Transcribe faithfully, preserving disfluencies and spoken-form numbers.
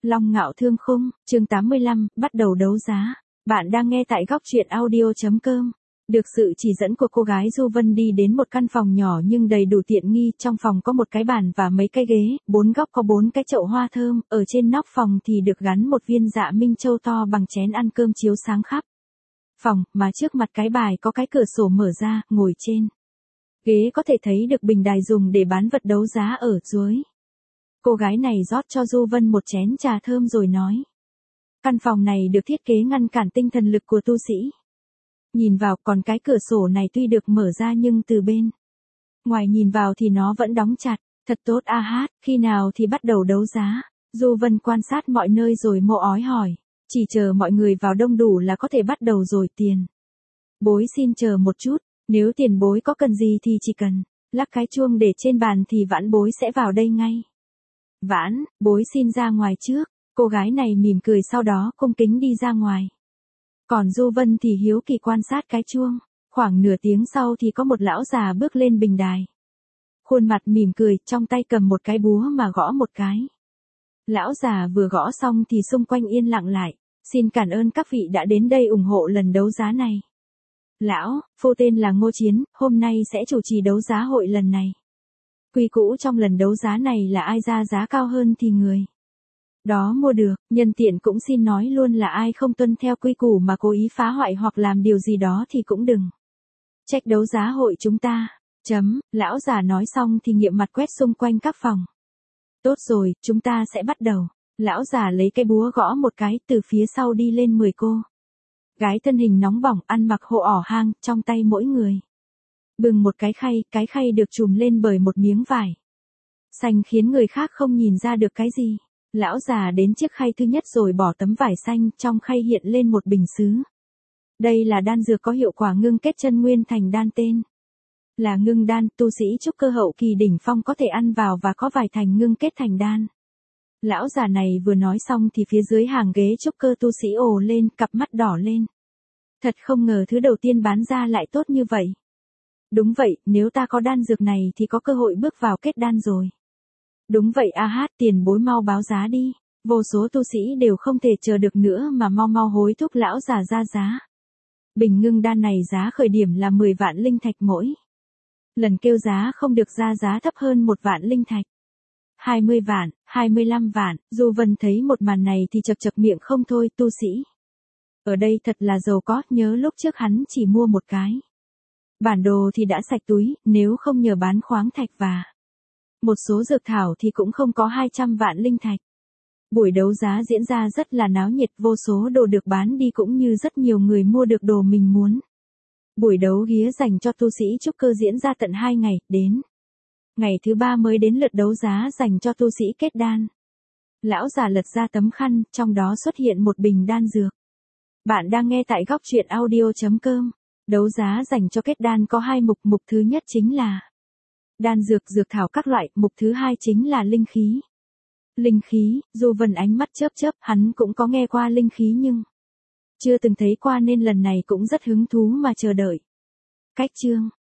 Long Ngạo Thương Khung, chương tám mươi lăm, bắt đầu đấu giá. Bạn đang nghe tại góc truyện audio chấm com. Được sự chỉ dẫn của cô gái Du Vân đi đến một căn phòng nhỏ nhưng đầy đủ tiện nghi, trong phòng có một cái bàn và mấy cái ghế, bốn góc có bốn cái chậu hoa thơm, ở trên nóc phòng thì được gắn một viên dạ minh châu to bằng chén ăn cơm chiếu sáng khắp phòng, mà trước mặt cái bài có cái cửa sổ mở ra, ngồi trên ghế có thể thấy được bình đài dùng để bán vật đấu giá ở dưới. Cô gái này rót cho Du Vân một chén trà thơm rồi nói. Căn phòng này được thiết kế ngăn cản tinh thần lực của tu sĩ. Nhìn vào, còn cái cửa sổ này tuy được mở ra nhưng từ bên ngoài nhìn vào thì nó vẫn đóng chặt. Thật tốt a hát, khi nào thì bắt đầu đấu giá? Du Vân quan sát mọi nơi rồi mộ ói hỏi. Chỉ chờ mọi người vào đông đủ là có thể bắt đầu rồi. Tiền bối xin chờ một chút, nếu tiền bối có cần gì thì chỉ cần lắc cái chuông để trên bàn thì vãn bối sẽ vào đây ngay. Vãn, bối xin ra ngoài trước. Cô gái này mỉm cười sau đó cung kính đi ra ngoài. Còn Du Vân thì hiếu kỳ quan sát cái chuông. Khoảng nửa tiếng sau thì có một lão già bước lên bình đài. Khuôn mặt mỉm cười, trong tay cầm một cái búa mà gõ một cái. Lão già vừa gõ xong thì xung quanh yên lặng lại. Xin cảm ơn các vị đã đến đây ủng hộ lần đấu giá này. Lão, phu tên là Ngô Chiến, hôm nay sẽ chủ trì đấu giá hội lần này. Quy củ trong lần đấu giá này là ai ra giá cao hơn thì người đó mua được, nhân tiện cũng xin nói luôn là ai không tuân theo quy củ mà cố ý phá hoại hoặc làm điều gì đó thì cũng đừng trách đấu giá hội chúng ta. Chấm, lão già nói xong thì nghiệm mặt quét xung quanh các phòng. Tốt rồi, chúng ta sẽ bắt đầu. Lão già lấy cái búa gõ một cái, từ phía sau đi lên mười cô gái thân hình nóng bỏng, ăn mặc hộ ỏ hang, trong tay mỗi người bưng một cái khay, cái khay được trùm lên bởi một miếng vải xanh khiến người khác không nhìn ra được cái gì. Lão già đến chiếc khay thứ nhất rồi bỏ tấm vải xanh, trong khay hiện lên một bình sứ. Đây là đan dược có hiệu quả ngưng kết chân nguyên thành đan, tên là ngưng đan, tu sĩ trúc cơ hậu kỳ đỉnh phong có thể ăn vào và có vài thành ngưng kết thành đan. Lão già này vừa nói xong thì phía dưới hàng ghế trúc cơ tu sĩ ồ lên, cặp mắt đỏ lên. Thật không ngờ thứ đầu tiên bán ra lại tốt như vậy. Đúng vậy, nếu ta có đan dược này thì có cơ hội bước vào kết đan rồi. Đúng vậy a hát, tiền bối mau báo giá đi. Vô số tu sĩ đều không thể chờ được nữa mà mau mau hối thúc lão già ra giá. Bình ngưng đan này giá khởi điểm là mười vạn linh thạch mỗi lần, kêu giá không được ra giá thấp hơn một vạn linh thạch. hai mươi vạn, hai mươi lăm vạn, Du Vân thấy một màn này thì chật chật miệng không thôi. Tu sĩ ở đây thật là giàu có, nhớ lúc trước hắn chỉ mua một cái bản đồ thì đã sạch túi, nếu không nhờ bán khoáng thạch và một số dược thảo thì cũng không có hai trăm vạn linh thạch. Buổi đấu giá diễn ra rất là náo nhiệt, vô số đồ được bán đi cũng như rất nhiều người mua được đồ mình muốn. Buổi đấu ghía dành cho tu sĩ trúc cơ diễn ra tận hai ngày, đến ngày thứ ba mới đến lượt đấu giá dành cho tu sĩ kết đan. Lão già lật ra tấm khăn, trong đó xuất hiện một bình đan dược. Bạn đang nghe tại góc truyện audio chấm com. Đấu giá dành cho kết đan có hai mục, mục thứ nhất chính là đan dược, dược thảo các loại, mục thứ hai chính là linh khí. Linh khí, Du Vân ánh mắt chớp chớp, hắn cũng có nghe qua linh khí nhưng chưa từng thấy qua nên lần này cũng rất hứng thú mà chờ đợi. Cách chương